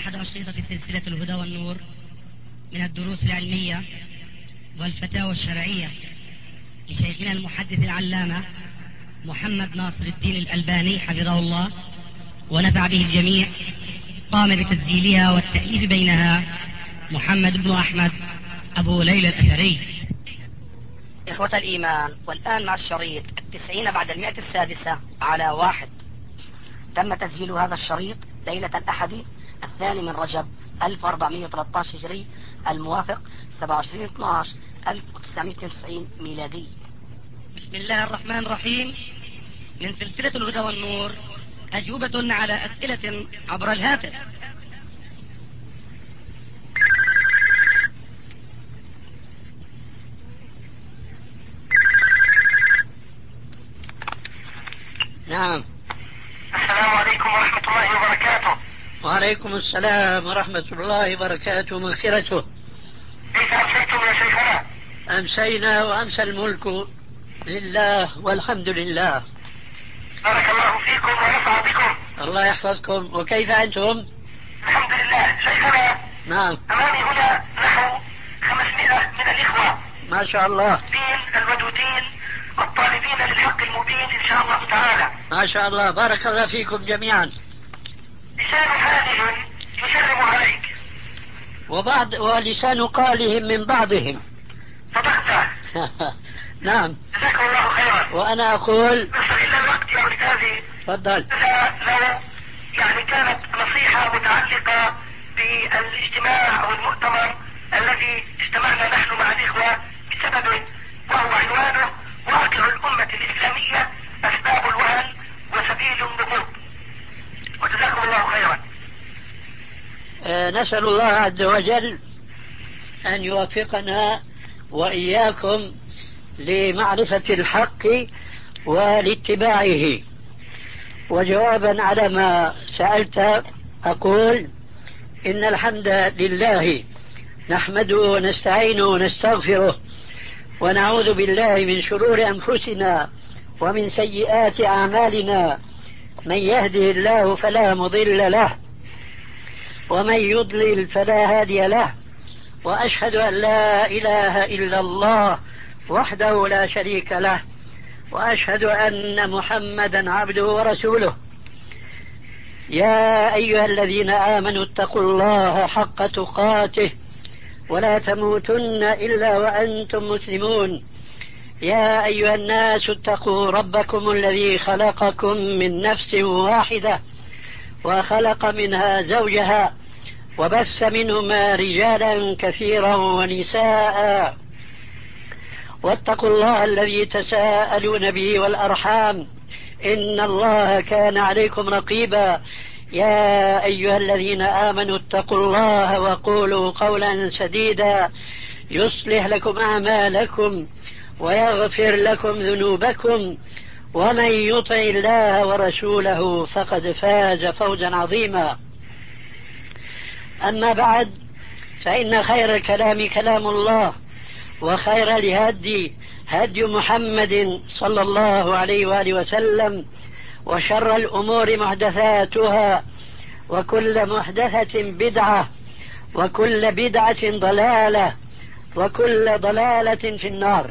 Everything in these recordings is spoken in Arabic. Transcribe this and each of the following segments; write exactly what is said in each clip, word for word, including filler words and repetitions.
أحد أشرطة سلسلة الهدى والنور من الدروس العلمية والفتاوى الشرعية لشيخنا المحدث العلامة محمد ناصر الدين الألباني حفظه الله ونفع به الجميع. قام بتسجيلها والتأليف بينها محمد بن أحمد أبو ليلى الأثري. إخوة الإيمان، والآن مع الشريط التسعين بعد المئة السادسة على واحد. تم تسجيل هذا الشريط ليلة الأحد الثاني من رجب ألف وأربعمئة وثلاثة عشر هجري الموافق سبعة وعشرين اثنا عشر ألف وتسعمئة واثنين وتسعين ميلادي. بسم الله الرحمن الرحيم. من سلسلة الهدى والنور أجوبة على أسئلة عبر الهاتف. نعم. السلام عليكم ورحمة الله وبركاته. وعليكم السلام ورحمة الله وبركاته ومغفرته. كيف أمسيتم يا شيخنا؟ أمسينا وأمسى الملك لله والحمد لله. بارك الله فيكم ونفع بكم. الله يحفظكم. وكيف أنتم؟ الحمد لله. شيخنا، نعم. أمامي هنا نحو خمسمائة من الإخوة ما شاء الله. الدين الودودين الطالبين للحق المبين إن شاء الله تعالى. ما شاء الله. بارك الله فيكم جميعا. لسان حالهم يسلم عليك، وبعض ولسان قالهم من بعضهم. صدقت. نعم. جزاكم الله خيرا. وأنا أقول نستغل الوقت يا أستاذي. تفضل. لو يعني كانت نصيحة متعلقة بالاجتماع أو المؤتمر الذي اجتمعنا نحن مع الإخوة بسببه، وهو عنوانه واقع الأمة الإسلامية أسباب الوهن وسبيل النهوض. وجزاكم الله خيرا. أه نسأل الله عز وجل أن يوفقنا وإياكم لمعرفة الحق ولاتباعه. وجوابا على ما سألت أقول إن الحمد لله نحمده ونستعينه ونستغفره ونعوذ بالله من شرور أنفسنا ومن سيئات أعمالنا. من يهده الله فلا مضل له ومن يضلل فلا هادي له. وأشهد أن لا إله إلا الله وحده لا شريك له، وأشهد أن محمدا عبده ورسوله. يا أيها الذين آمنوا اتقوا الله حق تقاته ولا تموتن إلا وأنتم مسلمون. يا أيها الناس اتقوا ربكم الذي خلقكم من نفس واحدة وخلق منها زوجها وبث منهما رجالا كثيرا ونساء. واتقوا الله الذي تساءلون به والأرحام إن الله كان عليكم رقيبا. يا أيها الذين آمنوا اتقوا الله وقولوا قولا سديدا يصلح لكم أعمالكم ويغفر لكم ذنوبكم، ومن يطع الله ورسوله فقد فاز فوزا عظيما. أما بعد، فإن خير الكلام كلام الله، وخير الهدي هدي محمد صلى الله عليه وآله وسلم، وشر الأمور محدثاتها، وكل محدثة بدعة، وكل بدعة ضلالة، وكل ضلالة في النار.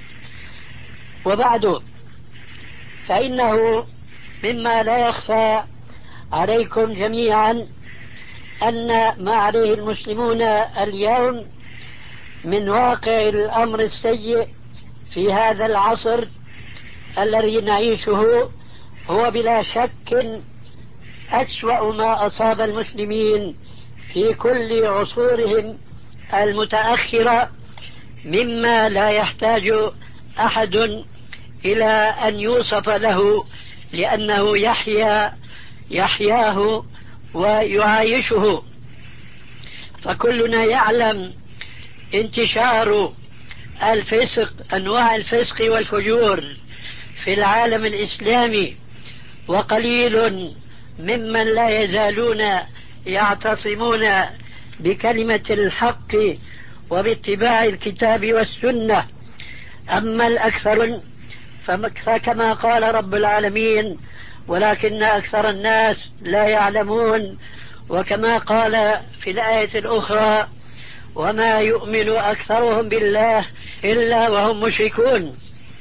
وبعد، فإنه مما لا يخفى عليكم جميعا أن ما عليه المسلمون اليوم من واقع الأمر السيء في هذا العصر الذي نعيشه هو بلا شك أسوأ ما أصاب المسلمين في كل عصورهم المتأخرة، مما لا يحتاج أحد إلى أن يوصف له، لأنه يحيا يحياه ويعايشه. فكلنا يعلم انتشار الفسق، أنواع الفسق والفجور في العالم الإسلامي، وقليل ممن لا يزالون يعتصمون بكلمة الحق وباتباع الكتاب والسنة. أما الأكثر فكما قال رب العالمين: ولكن أكثر الناس لا يعلمون. وكما قال في الآية الأخرى: وما يؤمن أكثرهم بالله إلا وهم مشركون.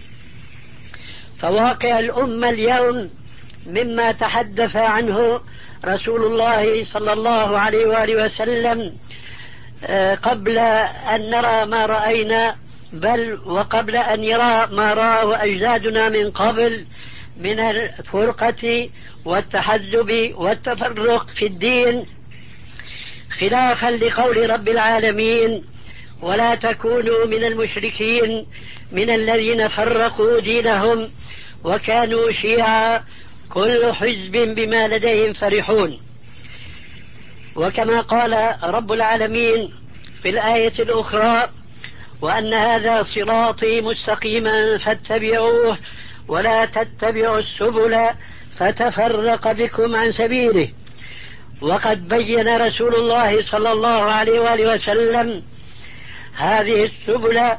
فواقع الأمة اليوم مما تحدث عنه رسول الله صلى الله عليه وآله وسلم قبل أن نرى ما رأينا، بل وقبل أن يرى ما رأى أجدادنا من قبل من الفرقة والتحزب والتفرق في الدين، خلافا لقول رب العالمين: ولا تكونوا من المشركين من الذين فرقوا دينهم وكانوا شيعا كل حزب بما لديهم فرحون. وكما قال رب العالمين في الآية الأخرى: وأن هذا صراطي مستقيما فاتبعوه ولا تتبعوا السبل فتفرق بكم عن سبيله. وقد بين رسول الله صلى الله عليه وآله وسلم هذه السبل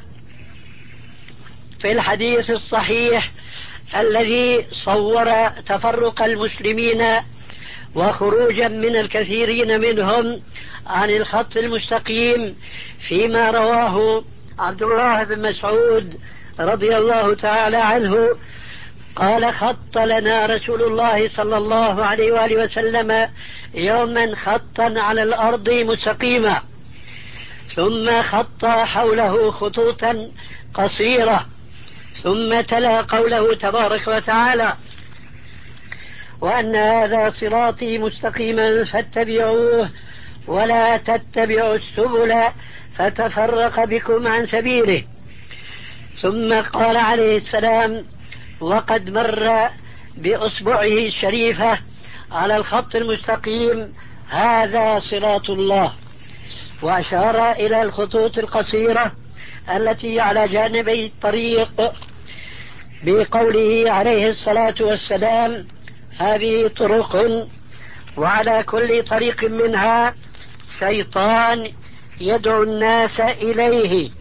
في الحديث الصحيح الذي صور تفرق المسلمين وخروجا من الكثيرين منهم عن الخط المستقيم، فيما رواه عبد الله بن مسعود رضي الله تعالى عنه قال: خط لنا رسول الله صلى الله عليه وآله وسلم يوما خطا على الأرض مستقيما، ثم خط حوله خطوطا قصيرة، ثم تلا قوله تبارك وتعالى: وأن هذا صراطي مستقيما فاتبعوه ولا تتبعوا السبل فتفرق بكم عن سبيله. ثم قال عليه السلام وقد مر بأصبعه الشريفة على الخط المستقيم: هذا صراط الله، وأشار إلى الخطوط القصيرة التي على جانبي الطريق بقوله عليه الصلاة والسلام: هذه طرق وعلى كل طريق منها شيطان يدعو الناس إليه.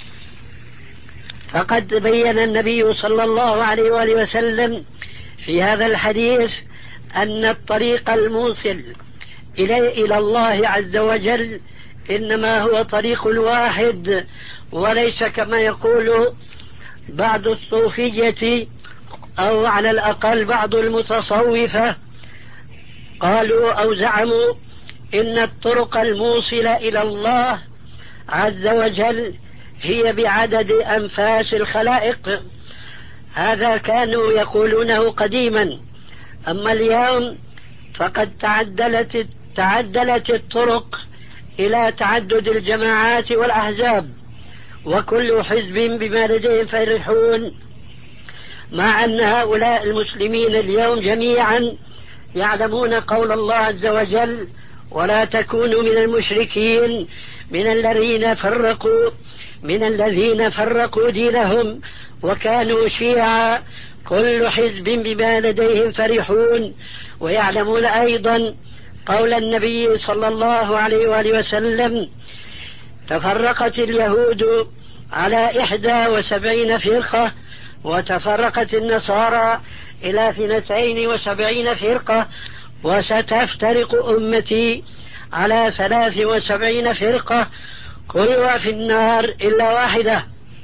فقد بين النبي صلى الله عليه وآله وسلم في هذا الحديث أن الطريق الموصل إلى الله عز وجل إنما هو طريق واحد، وليس كما يقول بعض الصوفية أو على الأقل بعض المتصوفة قالوا أو زعموا إن الطرق الموصلة إلى الله عز وجل هي بعدد أنفاس الخلائق. هذا كانوا يقولونه قديما، أما اليوم فقد تعدلت تعدلت الطرق إلى تعدد الجماعات والأحزاب، وكل حزب بما لديهم فرحون، مع أن هؤلاء المسلمين اليوم جميعا يعلمون قول الله عز وجل: ولا تكونوا من المشركين من الذين فرقوا من الذين فرقوا دينهم وكانوا شيعا كل حزب بما لديهم فرحون. ويعلمون أيضا قول النبي صلى الله عليه وآله وسلم: تفرقت اليهود على إحدى وسبعين فرقة وتفرقت النصارى إلى اثنتين وسبعين فرقة وستفترق أمتي على ثلاث وسبعين فرقة كلها في النار إلا واحدة.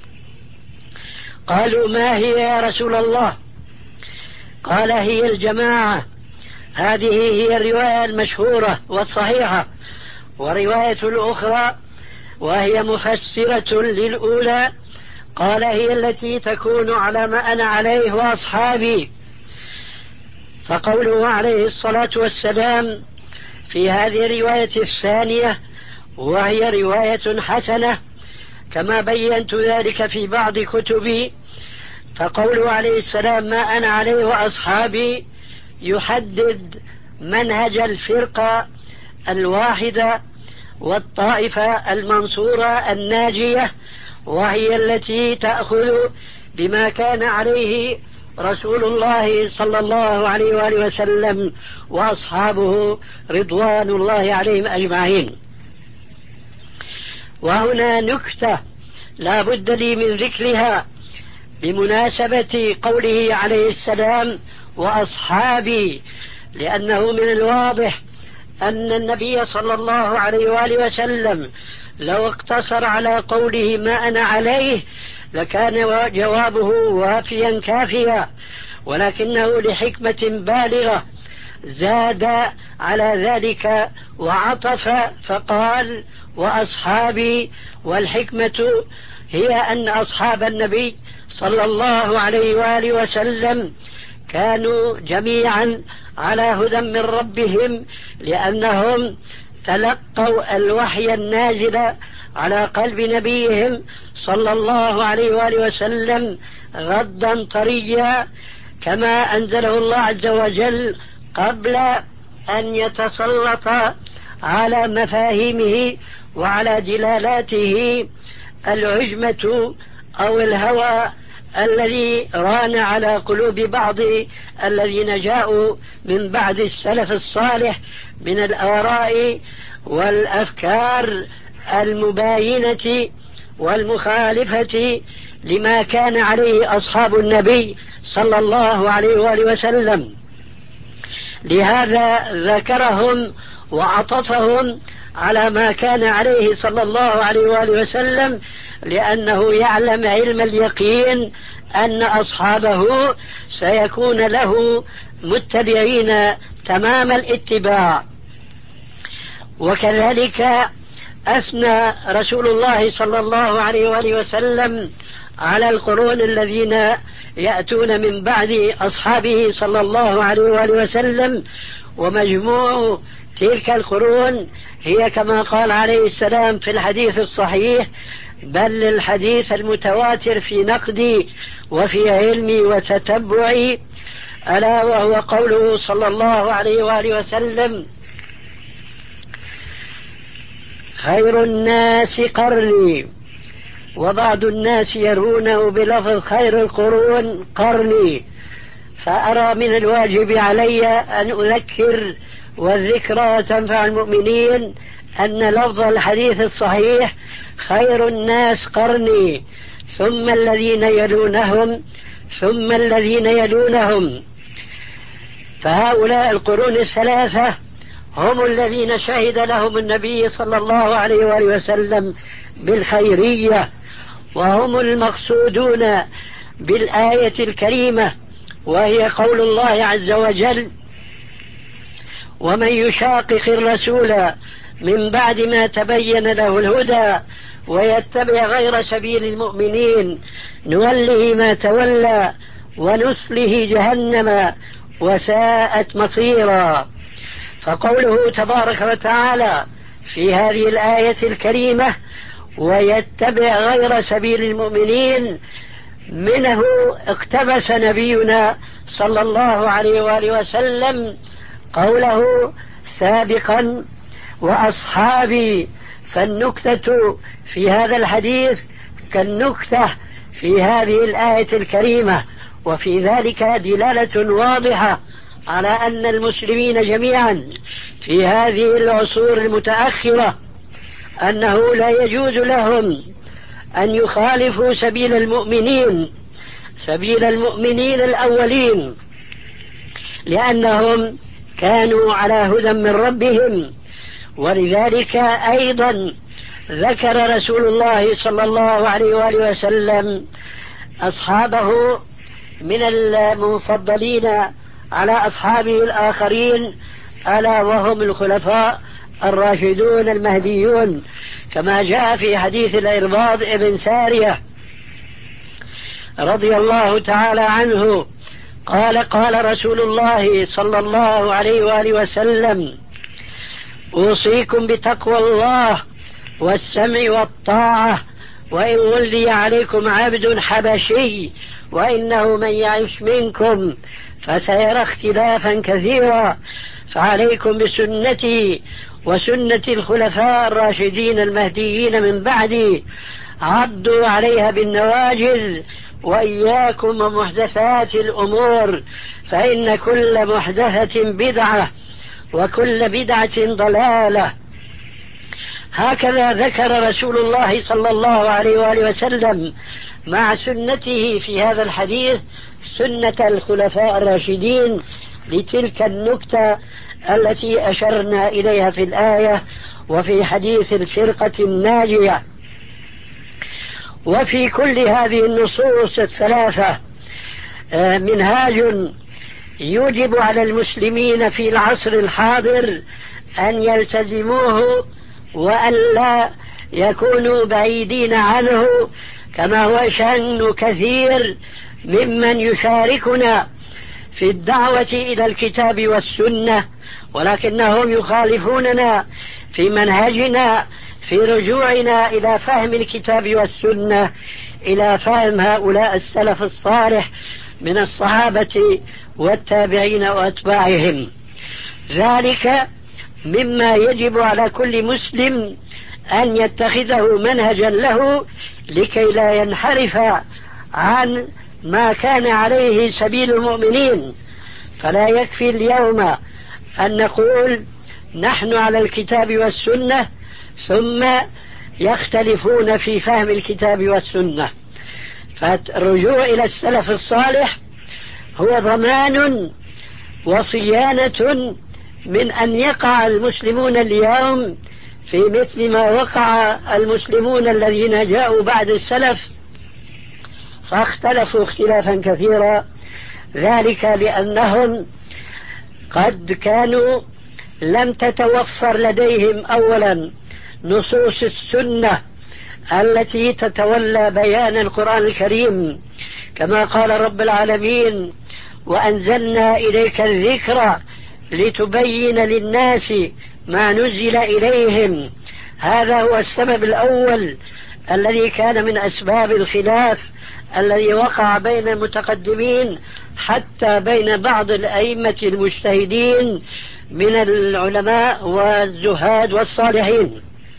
قالوا: ما هي يا رسول الله؟ قال: هي الجماعة. هذه هي الرواية المشهورة والصحيحة. ورواية الأخرى وهي مفسرة للأولى قال: هي التي تكون على ما أنا عليه وأصحابي. فقوله عليه الصلاة والسلام في هذه الرواية الثانية وهي رواية حسنة كما بينت ذلك في بعض كتبي، فقوله عليه السلام: ما أنا عليه وأصحابي يحدد منهج الفرقة الواحدة والطائفة المنصورة الناجية، وهي التي تأخذ بما كان عليه رسول الله صلى الله عليه وآله وسلم وأصحابه رضوان الله عليهم أجمعين. وهنا نكتة لا بد لي من ذكرها بمناسبة قوله عليه السلام: وأصحابي، لأنه من الواضح أن النبي صلى الله عليه وآله وسلم لو اقتصر على قوله ما أنا عليه لكان جوابه وافيا كافيا، ولكنه لحكمة بالغة زاد على ذلك وعطف فقال وأصحابي، والحكمة هي أن أصحاب النبي صلى الله عليه وآله وسلم كانوا جميعا على هدى من ربهم، لأنهم تلقوا الوحي النازل على قلب نبيهم صلى الله عليه وآله وسلم غضا طريا كما أنزله الله عز وجل قبل أن يتسلط على مفاهيمه وعلى دلالاته العجمة أو الهوى الذي ران على قلوب بعض الذين جاءوا من بعد السلف الصالح من الآراء والأفكار المباينة والمخالفة لما كان عليه أصحاب النبي صلى الله عليه وآله وسلم. لهذا ذكرهم وعطفهم على ما كان عليه صلى الله عليه وآله وسلم، لأنه يعلم علم اليقين أن أصحابه سيكون له متبعين تمام الاتباع. وكذلك أثنى رسول الله صلى الله عليه وآله وسلم على القرون الذين يأتون من بعد أصحابه صلى الله عليه وآله وسلم، ومجموع تلك القرون هي كما قال عليه السلام في الحديث الصحيح: بل الحديث المتواتر في نقدي وفي علمي وتتبعي، ألا وهو قوله صلى الله عليه وآله وسلم: خير الناس قرني. وبعض الناس يرونه بلفظ خير القرون قرني، فأرى من الواجب علي أن أذكر والذكرى تنفع المؤمنين أن لفظ الحديث الصحيح خير الناس قرني ثم الذين يلونهم ثم الذين يلونهم. فهؤلاء القرون الثلاثة هم الذين شهد لهم النبي صلى الله عليه وآله وسلم بالخيرية، وهم المقصودون بالآية الكريمة، وهي قول الله عز وجل: ومن يشاقق الرسول من بعد ما تبين له الهدى ويتبع غير سبيل المؤمنين نوله ما تولى ونصله جهنم وساءت مصيرا. فقوله تبارك وتعالى في هذه الآية الكريمة: ويتبع غير سبيل المؤمنين، منه اقتبس نبينا صلى الله عليه وآله وسلم قوله سابقا: وأصحابي. فالنكتة في هذا الحديث كالنكتة في هذه الآية الكريمة، وفي ذلك دلالة واضحة على أن المسلمين جميعا في هذه العصور المتأخرة أنه لا يجوز لهم أن يخالفوا سبيل المؤمنين سبيل المؤمنين الأولين، لأنهم كانوا على هدى من ربهم. ولذلك أيضا ذكر رسول الله صلى الله عليه وآله وسلم أصحابه من المفضلين على أصحابه الآخرين، ألا وهم الخلفاء الراشدون المهديون، كما جاء في حديث الإرباض ابن سارية رضي الله تعالى عنه قال: قال رسول الله صلى الله عليه وآله وسلم: أوصيكم بتقوى الله والسمع والطاعة، وإن ولي عليكم عبد حبشي، وإنه من يعش منكم فسيرى اختلافا كثيرا، فعليكم بسنتي وسنة الخلفاء الراشدين المهديين من بعدي، عضوا عليها بالنواجذ، وإياكم ومحدثات الأمور، فإن كل محدثة بدعة وكل بدعة ضلالة. هكذا ذكر رسول الله صلى الله عليه وآله وسلم مع سنته في هذا الحديث سنة الخلفاء الراشدين لتلك النكتة التي أشرنا إليها في الآية وفي حديث الفرقة الناجية. وفي كل هذه النصوص الثلاثة منهاج يوجب على المسلمين في العصر الحاضر أن يلتزموه وأن لا يكونوا بعيدين عنه، كما هو شأن كثير ممن يشاركنا في الدعوة إلى الكتاب والسنة، ولكنهم يخالفوننا في منهجنا في رجوعنا إلى فهم الكتاب والسنة، إلى فهم هؤلاء السلف الصالح من الصحابة والتابعين وأتباعهم. ذلك مما يجب على كل مسلم أن يتخذه منهجا له لكي لا ينحرف عن ما كان عليه سبيل المؤمنين. فلا يكفي اليوم أن نقول نحن على الكتاب والسنة ثم يختلفون في فهم الكتاب والسنة. فالرجوع إلى السلف الصالح هو ضمان وصيانة من أن يقع المسلمون اليوم في مثل ما وقع المسلمون الذين جاءوا بعد السلف فاختلفوا اختلافا كثيرا. ذلك لأنهم قد كانوا لم تتوفر لديهم أولا نصوص السنة التي تتولى بيان القرآن الكريم، كما قال رب العالمين: وأنزلنا إليك الذكر لتبين للناس ما نزل إليهم. هذا هو السبب الأول الذي كان من أسباب الخلاف الذي وقع بين المتقدمين حتى بين بعض الأئمة المجتهدين من العلماء والزهاد والصالحين.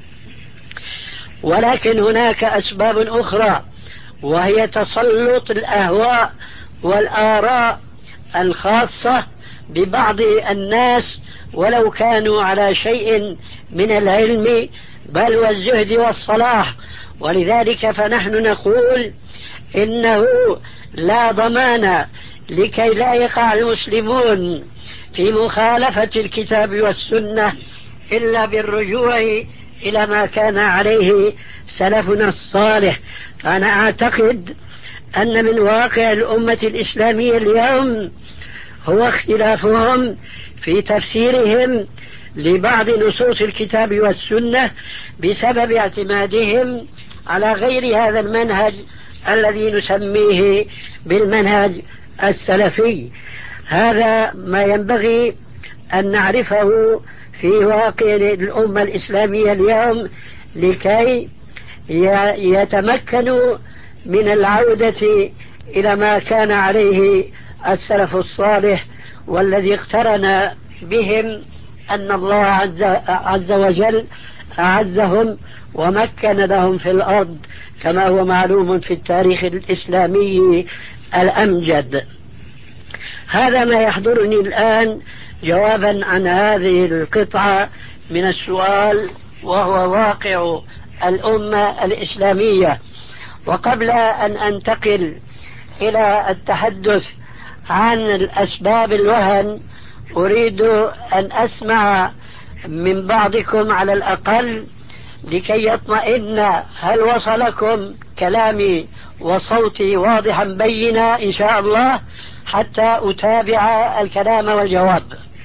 ولكن هناك أسباب أخرى، وهي تسلط الأهواء والآراء الخاصة ببعض الناس ولو كانوا على شيء من العلم بل والزهد والصلاح. ولذلك فنحن نقول إنه لا ضمان لكي لا يقع المسلمون في مخالفة الكتاب والسنة إلا بالرجوع إلى ما كان عليه سلفنا الصالح. فأنا أعتقد أن من واقع الأمة الإسلامية اليوم هو اختلافهم في تفسيرهم لبعض نصوص الكتاب والسنة بسبب اعتمادهم على غير هذا المنهج الذي نسميه بالمنهج السلفي. هذا ما ينبغي أن نعرفه في واقع الأمة الإسلامية اليوم لكي يتمكنوا من العودة إلى ما كان عليه السلف الصالح، والذي اقترن بهم أن الله عز, عز وجل أعزهم ومكن لهم في الأرض كما هو معلوم في التاريخ الإسلامي الأمجد. هذا ما يحضرني الآن جوابا عن هذه القطعة من السؤال، وهو واقع الأمة الإسلامية. وقبل أن أنتقل إلى التحدث عن الأسباب الوهن أريد أن أسمع من بعضكم على الأقل لكي يطمئن هل وصلكم كلامي وصوتي واضحا بينا إن شاء الله حتى أتابع الكلام والجواب.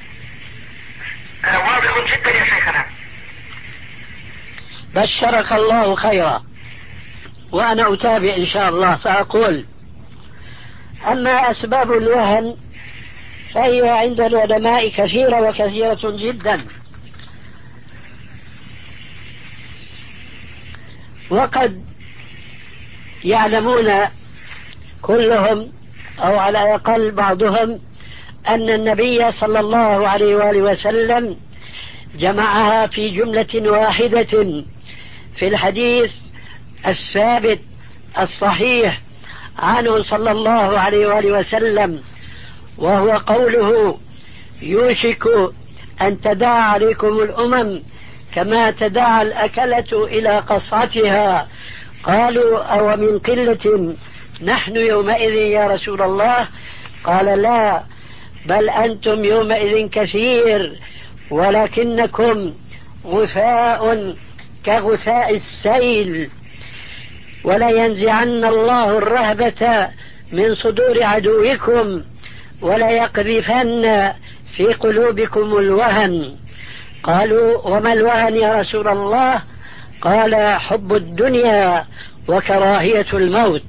واضح جدا يا شيخنا. بشرك الله خيرا. وأنا أتابع إن شاء الله. فأقول: أما أسباب الوهن فهي عند العلماء كثيرة وكثيرة جدا، وقد يعلمون كلهم أو على الأقل بعضهم أن النبي صلى الله عليه وآله وسلم جمعها في جملة واحدة في الحديث الثابت الصحيح عنه صلى الله عليه وآله وسلم، وهو قوله: يوشك أن تداعى عليكم الأمم كما تداعى الأكلة إلى قصعتها. قالوا: أو من قلة نحن يومئذ يا رسول الله؟ قال: لا، بل أنتم يومئذ كثير ولكنكم غثاء كغثاء السيل. ولينزعن الله الرهبة من صدور عدوكم وليقذفن في قلوبكم الوهن. قالوا وما الوهن يا رسول الله؟ قال حب الدنيا وكراهية الموت.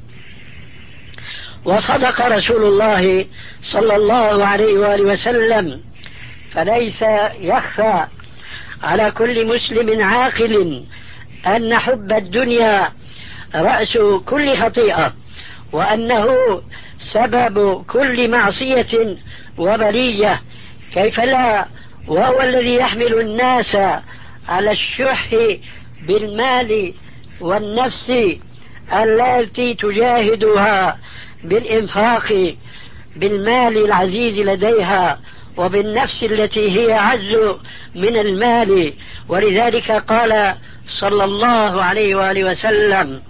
وصدق رسول الله صلى الله عليه وآله وسلم، فليس يخفى على كل مسلم عاقل أن حب الدنيا رأس كل خطيئة، وأنه سبب كل معصية وبلية. كيف لا وهو الذي يحمل الناس على الشح بالمال والنفس التي تجاهدها بالإنفاق بالمال العزيز لديها وبالنفس التي هي أعز من المال. ولذلك قال صلى الله عليه وآله وسلم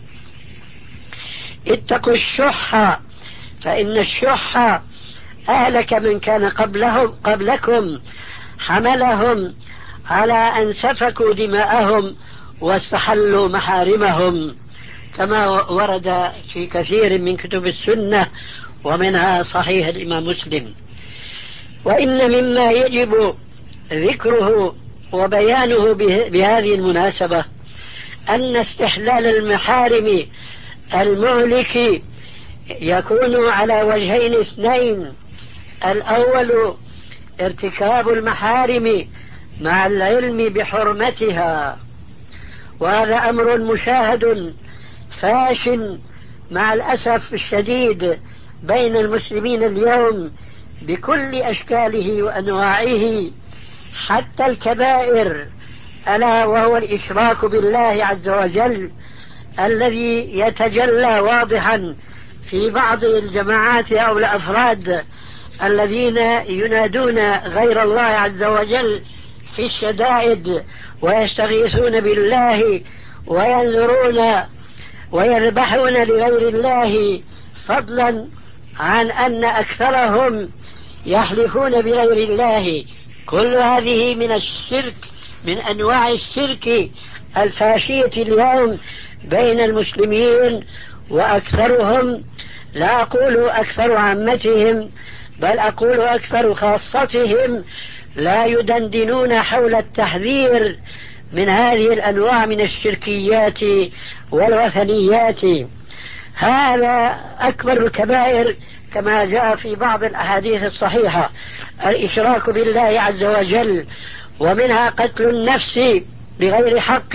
اتقوا الشح فإن الشح أهلك من كان قبلهم قبلكم حملهم على أن سفكوا دماءهم واستحلوا محارمهم، كما ورد في كثير من كتب السنة ومنها صحيح الإمام مسلم. وإن مما يجب ذكره وبيانه بهذه المناسبة أن استحلال المحارم المهلك يكون على وجهين اثنين: الأول ارتكاب المحارم مع العلم بحرمتها، وهذا أمر مشاهد فاش مع الأسف الشديد بين المسلمين اليوم بكل أشكاله وأنواعه، حتى الكبائر، ألا وهو الإشراك بالله عز وجل الذي يتجلى واضحا في بعض الجماعات أو الأفراد الذين ينادون غير الله عز وجل في الشدائد ويستغيثون بالله وينذرون ويذبحون لغير الله، فضلا عن أن أكثرهم يحلفون بغير الله. كل هذه من الشرك، من أنواع الشرك الفاشية اليوم بين المسلمين، وأكثرهم، لا أقول أكثر عامتهم، بل أقول أكثر خاصتهم، لا يدندنون حول التحذير من هذه الأنواع من الشركيات والوثنيات. هذا أكبر الكبائر كما جاء في بعض الأحاديث الصحيحة: الإشراك بالله عز وجل، ومنها قتل النفس بغير حق،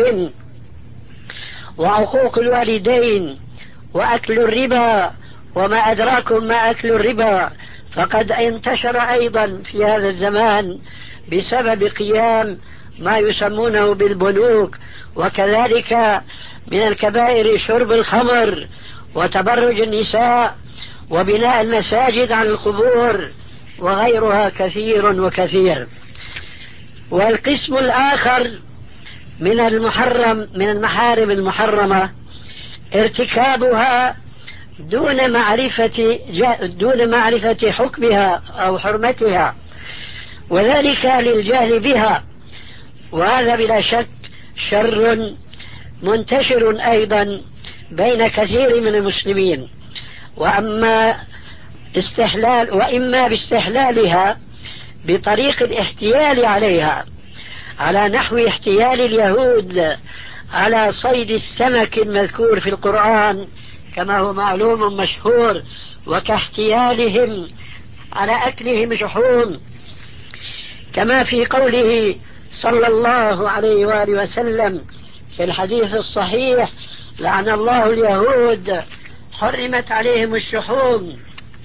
وعقوق الوالدين، وأكل الربا. وما أدراكم ما أكل الربا، فقد انتشر أيضا في هذا الزمان بسبب قيام ما يسمونه بالبنوك. وكذلك من الكبائر شرب الخمر وتبرج النساء وبناء المساجد على القبور وغيرها كثير وكثير. والقسم الآخر من المحرم من المحارم المحرمة ارتكابها دون معرفة دون معرفة حكمها أو حرمتها، وذلك للجهل بها، وهذا بلا شك شر منتشر أيضا بين كثير من المسلمين. وأما استحلال وإما باستحلالها بطريق الاحتيال عليها، على نحو احتيال اليهود على صيد السمك المذكور في القرآن كما هو معلوم مشهور، وكاحتيالهم على أكلهم شحوم، كما في قوله صلى الله عليه وآله وسلم في الحديث الصحيح: لعن الله اليهود حرمت عليهم الشحوم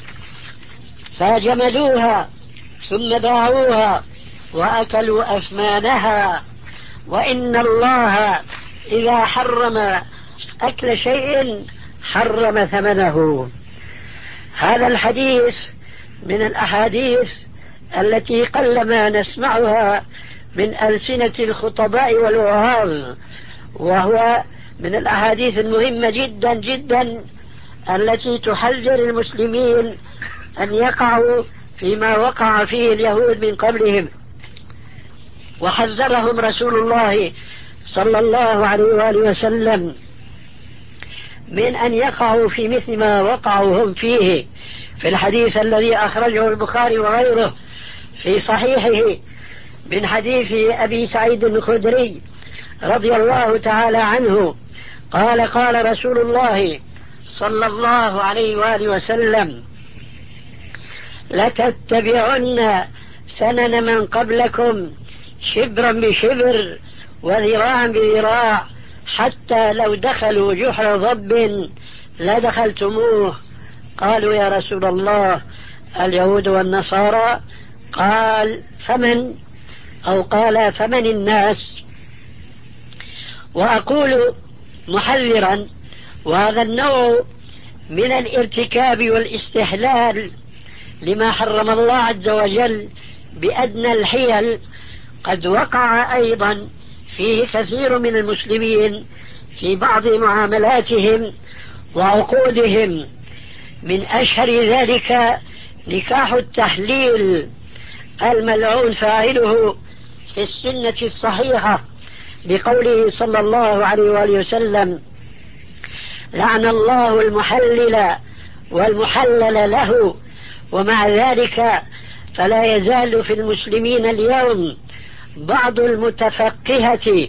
فجملوها ثم باعوها وأكلوا أثمانها، وإن الله إذا حرم أكل شيء حرم ثمنه. هذا الحديث من الأحاديث التي قلما نسمعها من ألسنة الخطباء والوعاظ، وهو من الأحاديث المهمة جدا جدا التي تحذر المسلمين أن يقعوا فيما وقع فيه اليهود من قبلهم، وحذرهم رسول الله صلى الله عليه وآله وسلم من أن يقعوا في مثل ما وقعوا هم فيه، في الحديث الذي أخرجه البخاري وغيره في صحيحه من حديث أبي سعيد الخدري رضي الله تعالى عنه قال قال رسول الله صلى الله عليه وآله وسلم: لتتبعن سنن من قبلكم شبرا بشبر وذراعا بذراع، حتى لو دخلوا جحر ضب لدخلتموه. قالوا: يا رسول الله اليهود والنصارى؟ قال: فمن أو قال فمن الناس؟ وأقول محذرا، وهذا النوع من الارتكاب والاستحلال لما حرم الله عز وجل بأدنى الحيل قد وقع أيضا فيه كثير من المسلمين في بعض معاملاتهم وعقودهم. من أشهر ذلك نكاح التحليل الملعون فاعله في السنة الصحيحة بقوله صلى الله عليه وآله وسلم: لعن الله المحلل والمحلل له. ومع ذلك فلا يزال في المسلمين اليوم بعض المتفقهة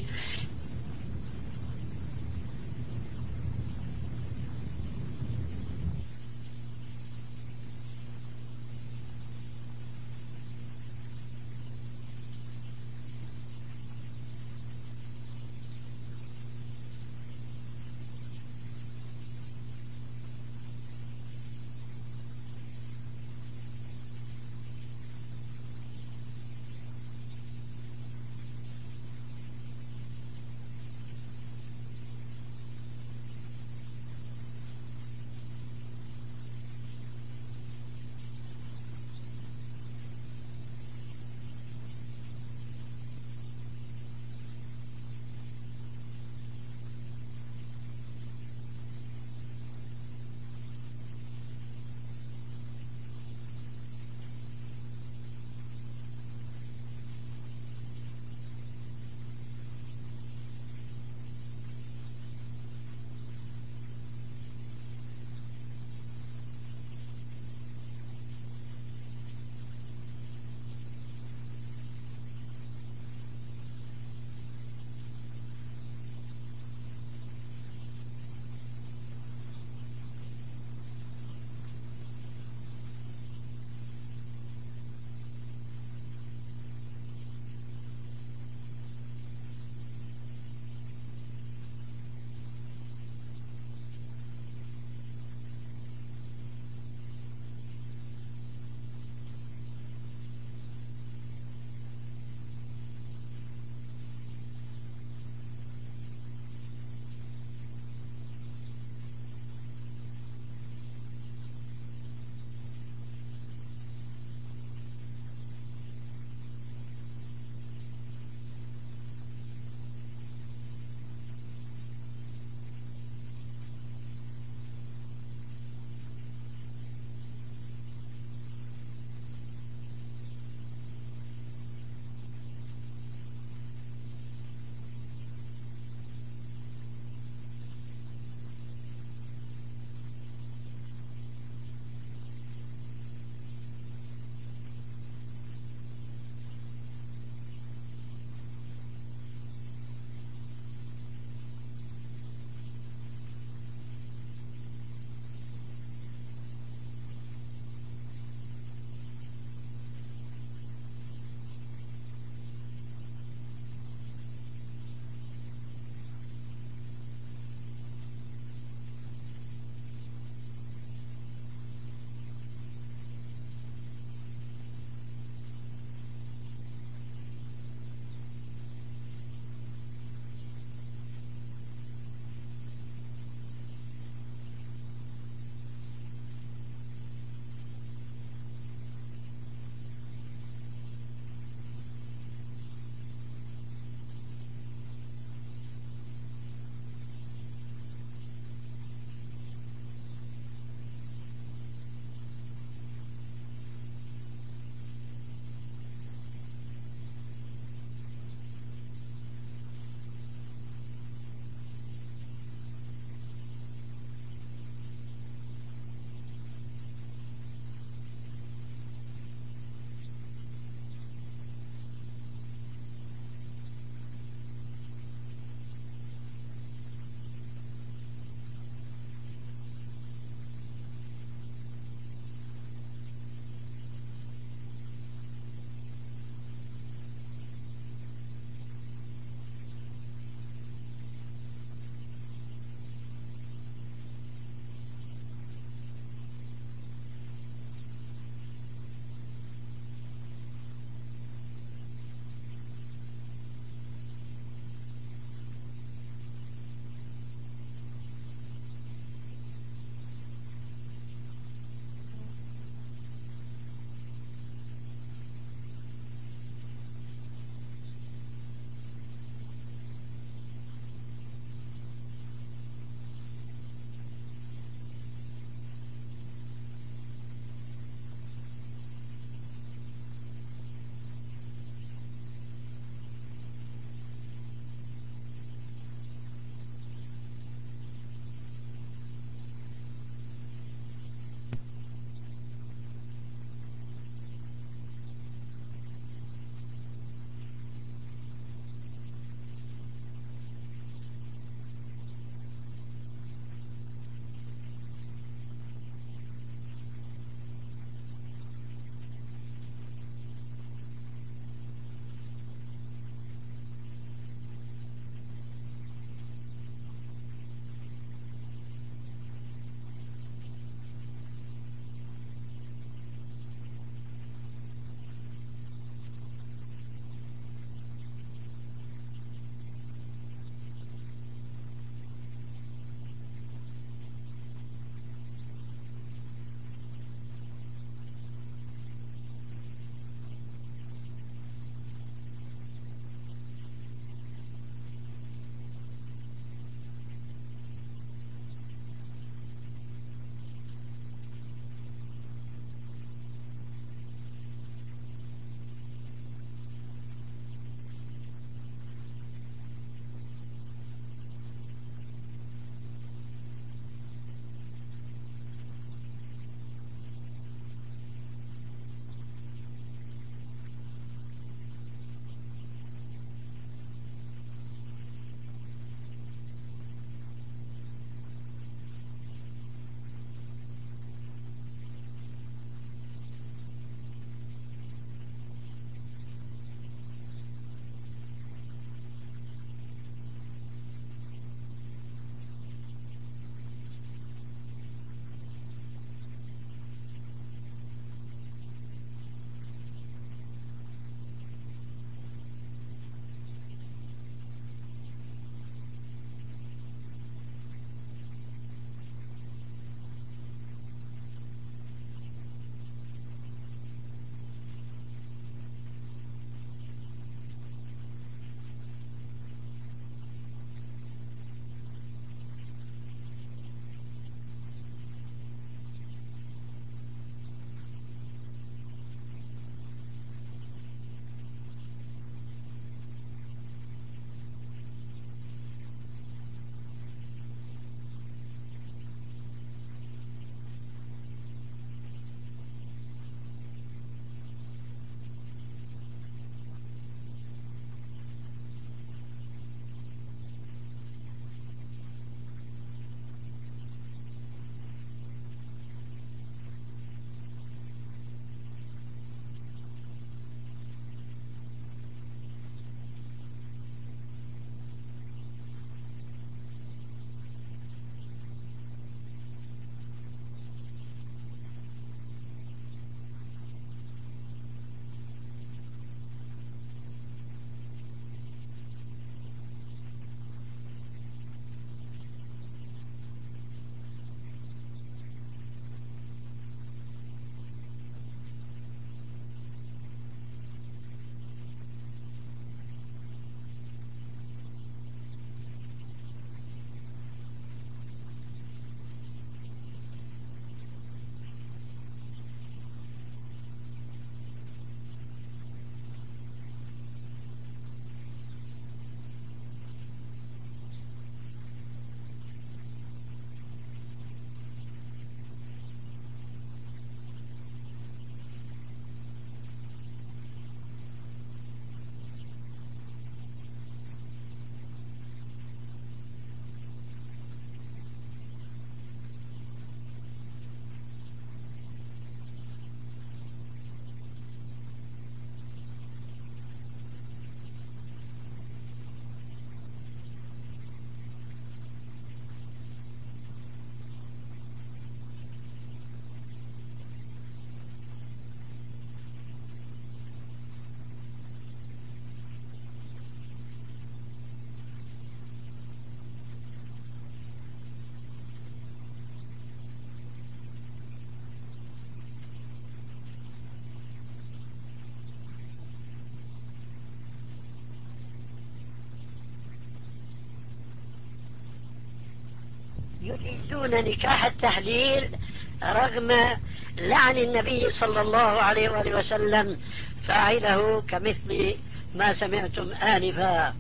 يعدون نكاح التحليل رغم لعن النبي صلى الله عليه وآله وسلم فاعله، كمثل ما سمعتم آنفا.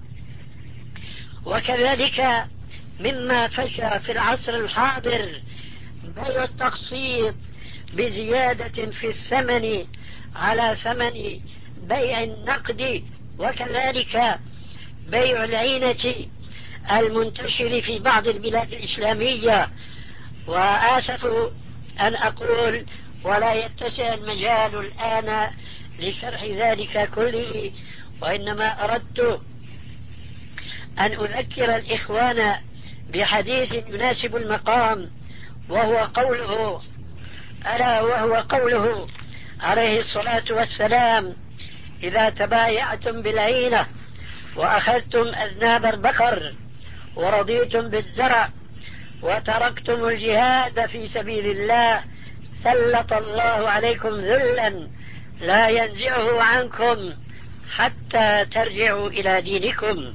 وكذلك مما فشى في العصر الحاضر بيع التقسيط بزيادة في الثمن على ثمن بيع النقد، وكذلك بيع العينة المنتشر في بعض البلاد الإسلامية. وآسف أن أقول ولا يتسع المجال الآن لشرح ذلك كله، وإنما أردت أن أذكر الإخوان بحديث يناسب المقام، وهو قوله ألا وهو قوله عليه الصلاة والسلام: إذا تبايعتم بالعينة وأخذتم أذناب البقر ورضيتم بالزرع وتركتم الجهاد في سبيل الله سلط الله عليكم ذلا لا ينزعه عنكم حتى ترجعوا إلى دينكم.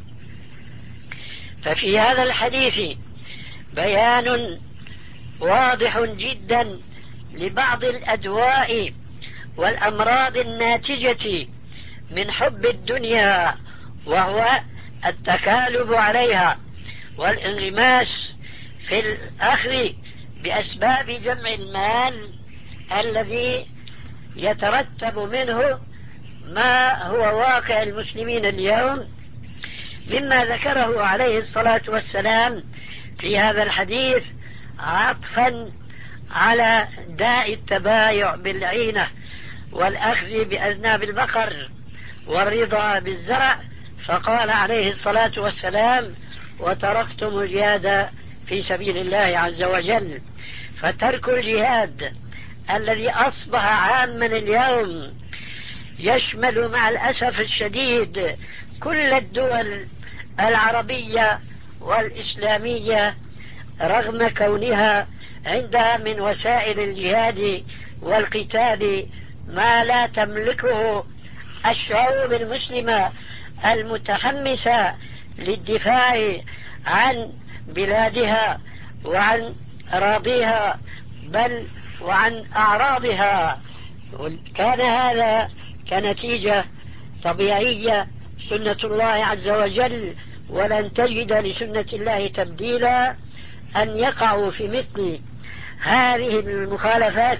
ففي هذا الحديث بيان واضح جدا لبعض الأدواء والأمراض الناتجة من حب الدنيا، وهو التكالب عليها والانغماس في الأخذ بأسباب جمع المال الذي يترتب منه ما هو واقع المسلمين اليوم، مما ذكره عليه الصلاة والسلام في هذا الحديث عطفا على داء التبايع بالعينة والأخذ بأذناب البقر والرضا بالزرع، فقال عليه الصلاة والسلام: وتركتم الجهاد في سبيل الله عز وجل. فترك الجهاد الذي أصبح عاما اليوم يشمل مع الأسف الشديد كل الدول العربية والإسلامية، رغم كونها عندها من وسائل الجهاد والقتال ما لا تملكه الشعوب المسلمة المتحمسة للدفاع عن بلادها وعن أراضيها بل وعن أعراضها. كان هذا كنتيجة طبيعية سنة الله عز وجل، ولن تجد لسنة الله تبديلا، أن يقعوا في مثل هذه المخالفات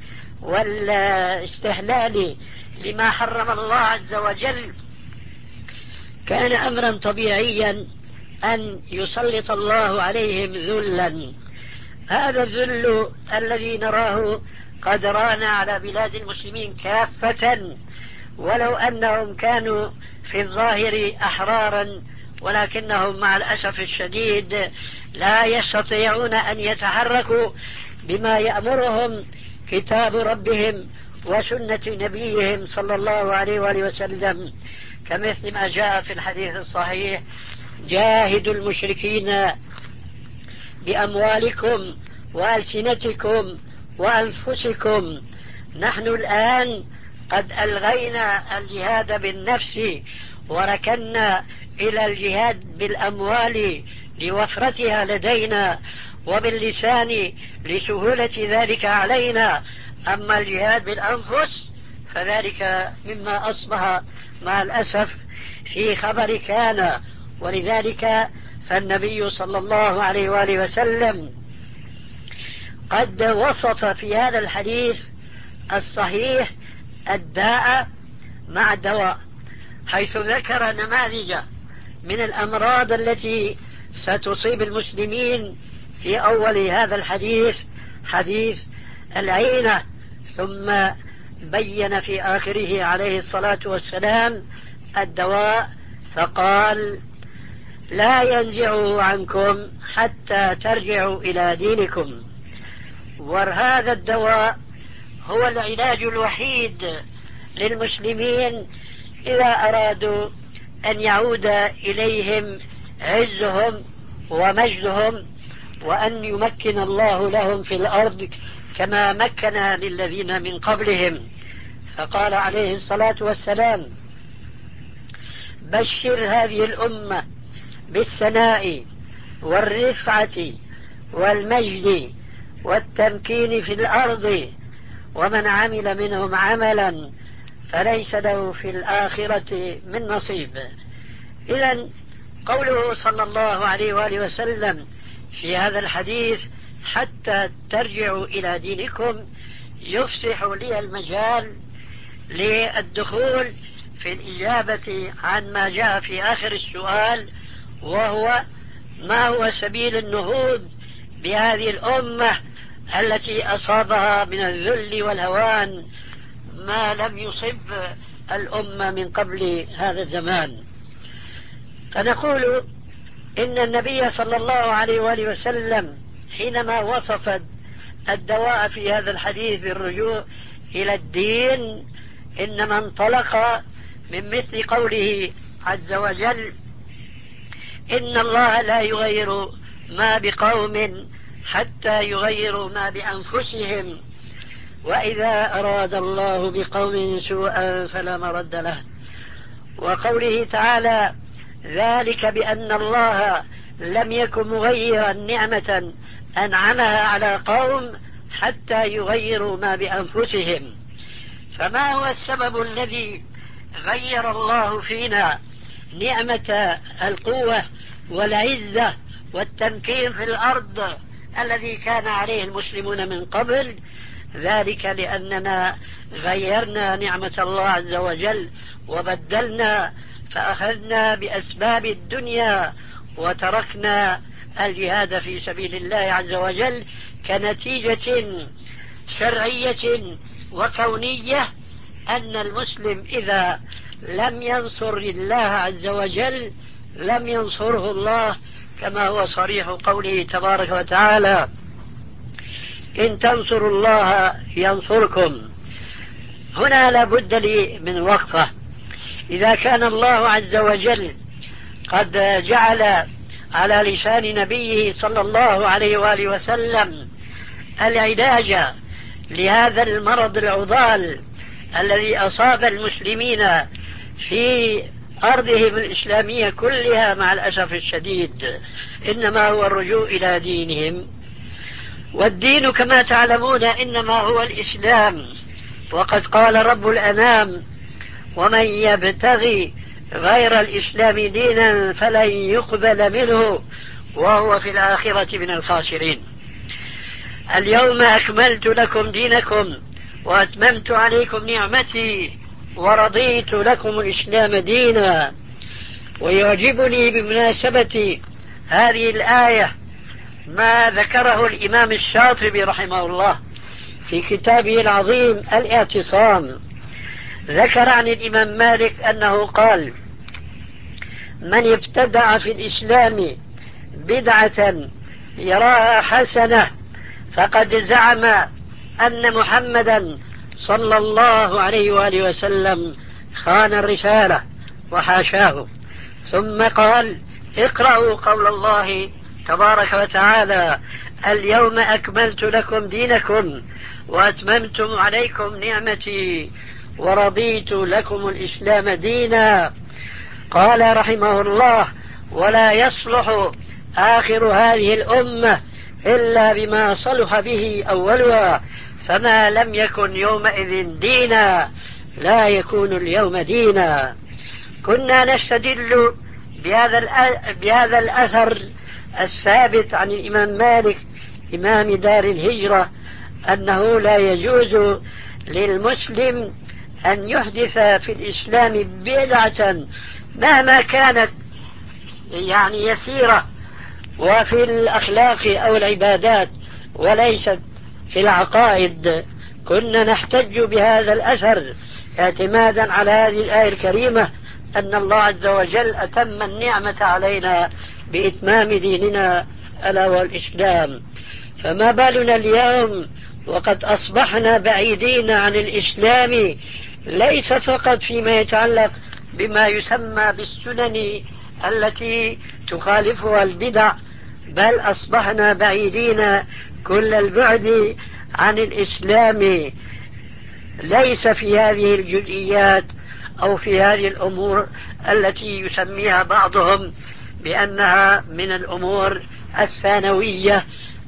والاستحلال لما حرم الله عز وجل. كان أمرا طبيعيا أن يسلط الله عليهم ذلا. هذا الذل الذي نراه قد ران على بلاد المسلمين كافة، ولو أنهم كانوا في الظاهر أحرارا، ولكنهم مع الأسف الشديد لا يستطيعون أن يتحركوا بما يأمرهم كتاب ربهم وسنة نبيهم صلى الله عليه وآله وسلم، كمثل ما جاء في الحديث الصحيح: جاهدوا المشركين بأموالكم وألسنتكم وأنفسكم. نحن الآن قد ألغينا الجهاد بالنفس وركنا إلى الجهاد بالأموال لوفرتها لدينا، وباللسان لسهولة ذلك علينا. أما الجهاد بالأنفس فذلك مما أصبح مع الأسف في خبر كان. ولذلك فالنبي صلى الله عليه وآله وسلم قد وصف في هذا الحديث الصحيح الداء مع الدواء، حيث ذكر نماذج من الأمراض التي ستصيب المسلمين في أول هذا الحديث، حديث العينة، ثم بين في آخره عليه الصلاة والسلام الدواء فقال: لا ينزعه عنكم حتى ترجعوا إلى دينكم. وهذا الدواء هو العلاج الوحيد للمسلمين إذا أرادوا أن يعود إليهم عزهم ومجدهم، وأن يمكن الله لهم في الأرض كما مكن للذين من قبلهم. فقال عليه الصلاة والسلام: بشر هذه الأمة بالسناء والرفعة والمجد والتمكين في الأرض، ومن عمل منهم عملا فليس له في الآخرة من نصيب. إذن قوله صلى الله عليه وآله وسلم في هذا الحديث حتى ترجعوا إلى دينكم يفسح لي المجال للدخول في الإجابة عن ما جاء في آخر السؤال، وهو ما هو سبيل النهوض بهذه الأمة التي أصابها من الذل والهوان ما لم يصب الأمة من قبل هذا الزمان. فنقول إن النبي صلى الله عليه وآله وسلم حينما وصف الدواء في هذا الحديث بالرجوع إلى الدين إنما انطلق من مثل قوله عز وجل: إن الله لا يغير ما بقوم حتى يغيروا ما بأنفسهم، وإذا أراد الله بقوم سوءا فلا مرد له. وقوله تعالى: ذلك بأن الله لم يكن مغيرا نعمة أنعمها على قوم حتى يغيروا ما بأنفسهم. فما هو السبب الذي غير الله فينا نعمة القوة والعزة والتمكين في الأرض الذي كان عليه المسلمون من قبل؟ ذلك لأننا غيرنا نعمة الله عز وجل وبدلنا، فأخذنا بأسباب الدنيا وتركنا الجهاد في سبيل الله عز وجل كنتيجة شرعية وكونية، أن المسلم إذا لم ينصر الله عز وجل لم ينصره الله، كما هو صريح قوله تبارك وتعالى: إن تنصروا الله ينصركم. هنا لا بد لي من وقفة. إذا كان الله عز وجل قد جعل على لسان نبيه صلى الله عليه وآله وسلم العلاج لهذا المرض العضال الذي أصاب المسلمين في أرضهم الإسلامية كلها مع الأسف الشديد، إنما هو الرجوع إلى دينهم. والدين كما تعلمون إنما هو الإسلام، وقد قال رب الأنام: ومن يبتغي غير الإسلام دينا فلن يقبل منه وهو في الآخرة من الخاسرين. اليوم أكملت لكم دينكم وأتممت عليكم نعمتي ورضيت لكم الإسلام دينا. ويعجبني بمناسبة هذه الآية ما ذكره الإمام الشاطبي رحمه الله في كتابه العظيم الاعتصام. ذكر عن الإمام مالك أنه قال: من ابتدع في الإسلام بدعة يراها حسنة فقد زعم أن محمدا صلى الله عليه وآله وسلم خان الرسالة وحاشاه. ثم قال: اقرأوا قول الله تبارك وتعالى: اليوم أكملت لكم دينكم وأتممت عليكم نعمتي ورضيت لكم الإسلام دينا. قال رحمه الله: ولا يصلح آخر هذه الأمة إلا بما صلح به أولها، فما لم يكن يومئذ دينا لا يكون اليوم دينا. كنا نستدل بهذا, بهذا الأثر الثابت عن الإمام مالك إمام دار الهجرة أنه لا يجوز للمسلم أن يحدث في الإسلام بدعة مهما كانت يعني يسيرة وفي الأخلاق أو العبادات وليست في العقائد. كنا نحتج بهذا الأثر اعتمادا على هذه الآية الكريمة أن الله عز وجل أتم النعمة علينا بإتمام ديننا ألا والإسلام. فما بالنا اليوم وقد أصبحنا بعيدين عن الإسلام، ليس فقط فيما يتعلق بما يسمى بالسنن التي تخالفها البدع، بل أصبحنا بعيدين كل البعد عن الإسلام، ليس في هذه الجزئيات أو في هذه الأمور التي يسميها بعضهم بأنها من الأمور الثانوية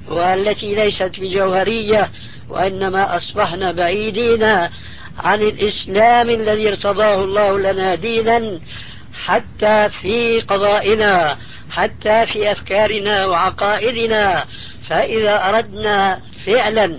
والتي ليست بجوهرية، وإنما أصبحنا بعيدين عن الإسلام الذي ارتضاه الله لنا دينا، حتى في قضائنا، حتى في أفكارنا وعقائدنا. فإذا أردنا فعلا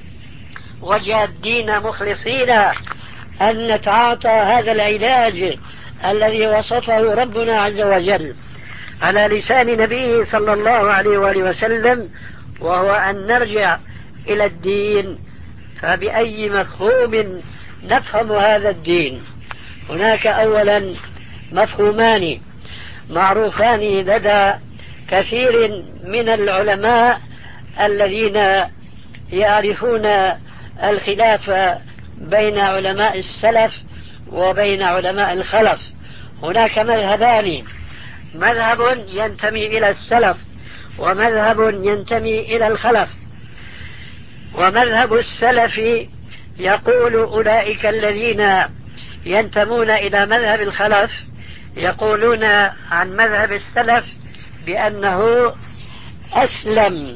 وجادين مخلصين أن نتعاطى هذا العلاج الذي وصفه ربنا عز وجل على لسان نبيه صلى الله عليه وآله وسلم، وهو أن نرجع إلى الدين، فبأي مفهوم نفهم هذا الدين؟ هناك أولا مفهومان معروفان لدى كثير من العلماء الذين يعرفون الخلاف بين علماء السلف وبين علماء الخلف. هناك مذهبان، مذهب ينتمي إلى السلف ومذهب ينتمي إلى الخلف. ومذهب السلف يقول أولئك الذين ينتمون إلى مذهب الخلف يقولون عن مذهب السلف بأنه أسلم،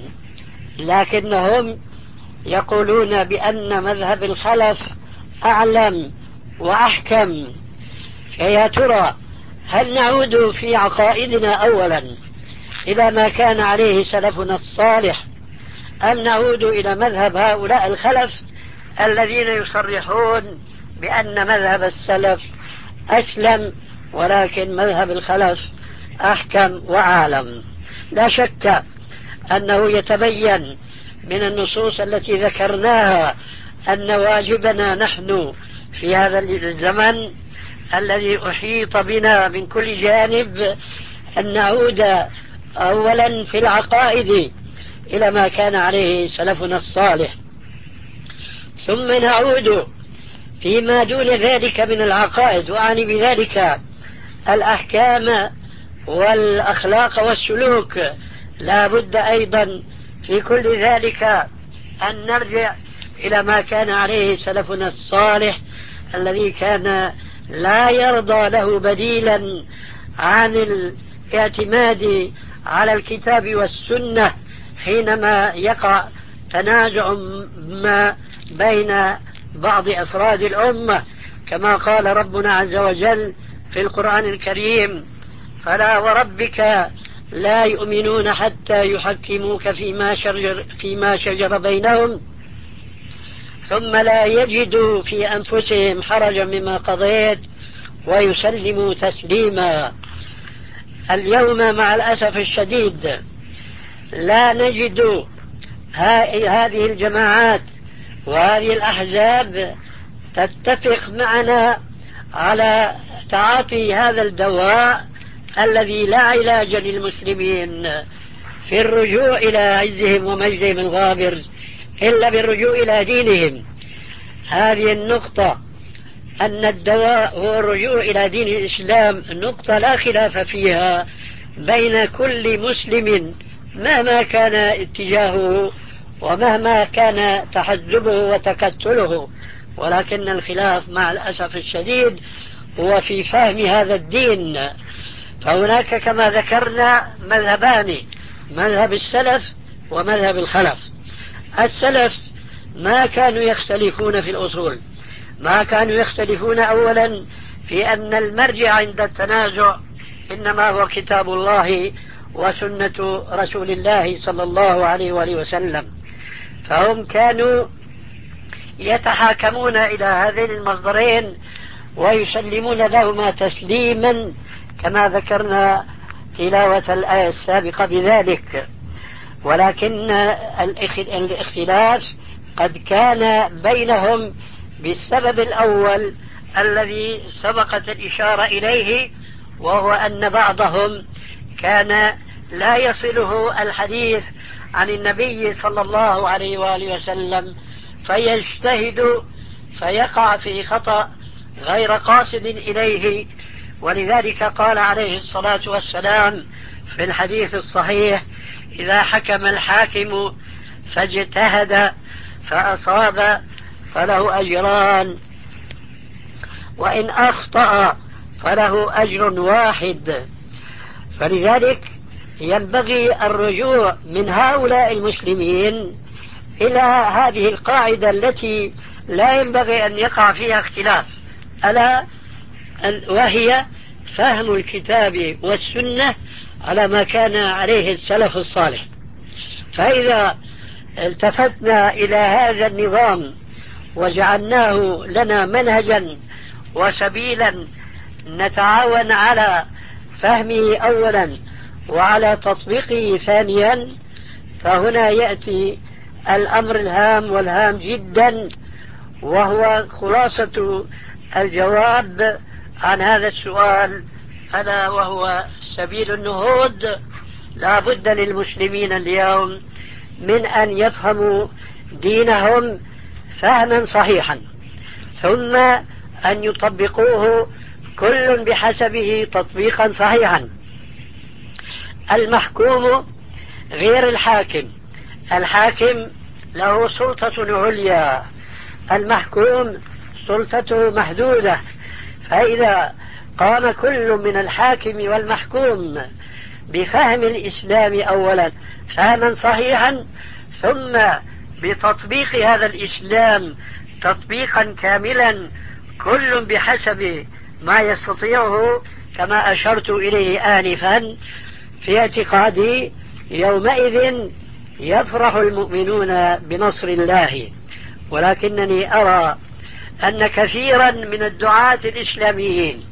لكنهم يقولون بأن مذهب الخلف أعلم وأحكم. فيا ترى هل نعود في عقائدنا أولا إلى ما كان عليه سلفنا الصالح، أم نعود إلى مذهب هؤلاء الخلف الذين يصرحون بأن مذهب السلف أسلم ولكن مذهب الخلف أحكم وأعلم؟ لا شك أنه يتبين من النصوص التي ذكرناها أن واجبنا نحن في هذا الزمن الذي أحيط بنا من كل جانب أن نعود أولا في العقائد إلى ما كان عليه سلفنا الصالح، ثم نعود فيما دون ذلك من العقائد، وأعني بذلك الأحكام والأخلاق والسلوك. لا بد أيضا في كل ذلك أن نرجع إلى ما كان عليه سلفنا الصالح الذي كان لا يرضى له بديلا عن الاعتماد على الكتاب والسنة حينما يقع تنازع ما بين بعض أفراد الأمة، كما قال ربنا عز وجل في القرآن الكريم: فلا وربك لا يؤمنون حتى يحكموك فيما شجر, فيما شجر بينهم ثم لا يجدوا في أنفسهم حرجا مما قضيت ويسلموا تسليما. اليوم مع الأسف الشديد لا نجد هذه الجماعات وهذه الأحزاب تتفق معنا على تعاطي هذا الدواء الذي لا علاج للمسلمين في الرجوع إلى عزهم ومجدهم الغابر إلا بالرجوع إلى دينهم. هذه النقطة أن الدواء هو الرجوع إلى دين الإسلام نقطة لا خلاف فيها بين كل مسلم مهما كان اتجاهه ومهما كان تحزبه وتكتله، ولكن الخلاف مع الأسف الشديد هو في فهم هذا الدين. فهناك كما ذكرنا مذهبان، مذهب السلف ومذهب الخلف. السلف ما كانوا يختلفون في الأصول، ما كانوا يختلفون أولا في أن المرجع عند التنازع إنما هو كتاب الله وسنة رسول الله صلى الله عليه وآله وسلم، فهم كانوا يتحاكمون إلى هذين المصدرين ويسلمون لهما تسليما كما ذكرنا تلاوة الآية السابقة بذلك. ولكن الاختلاف قد كان بينهم بالسبب الأول الذي سبقت الإشارة إليه، وهو أن بعضهم كان لا يصله الحديث عن النبي صلى الله عليه وآله وسلم فيجتهد فيقع في خطأ غير قاصد إليه. ولذلك قال عليه الصلاة والسلام في الحديث الصحيح: إذا حكم الحاكم فاجتهد فأصاب فله أجران، وإن أخطأ فله أجر واحد. فلذلك ينبغي الرجوع من هؤلاء المسلمين إلى هذه القاعدة التي لا ينبغي أن يقع فيها اختلاف، ألا وهي فهم الكتاب والسنة على ما كان عليه السلف الصالح. فإذا التفتنا إلى هذا النظام وجعلناه لنا منهجا وسبيلا نتعاون على فهمه أولا وعلى تطبيقه ثانيا، فهنا يأتي الأمر الهام والهام جدا، وهو خلاصة الجواب عن هذا السؤال، ألا وهو سبيل النهوض. لا بد للمسلمين اليوم من أن يفهموا دينهم فهما صحيحا، ثم أن يطبقوه كل بحسبه تطبيقا صحيحا. المحكوم غير الحاكم، الحاكم له سلطة عليا، المحكوم سلطته محدودة. فإذا قام كل من الحاكم والمحكوم بفهم الإسلام أولا فهما صحيحا، ثم بتطبيق هذا الإسلام تطبيقا كاملا كل بحسب ما يستطيعه، كما أشرت إليه آنفا في اعتقادي، يومئذ يفرح المؤمنون بنصر الله. ولكنني أرى أن كثيرا من الدعاة الإسلاميين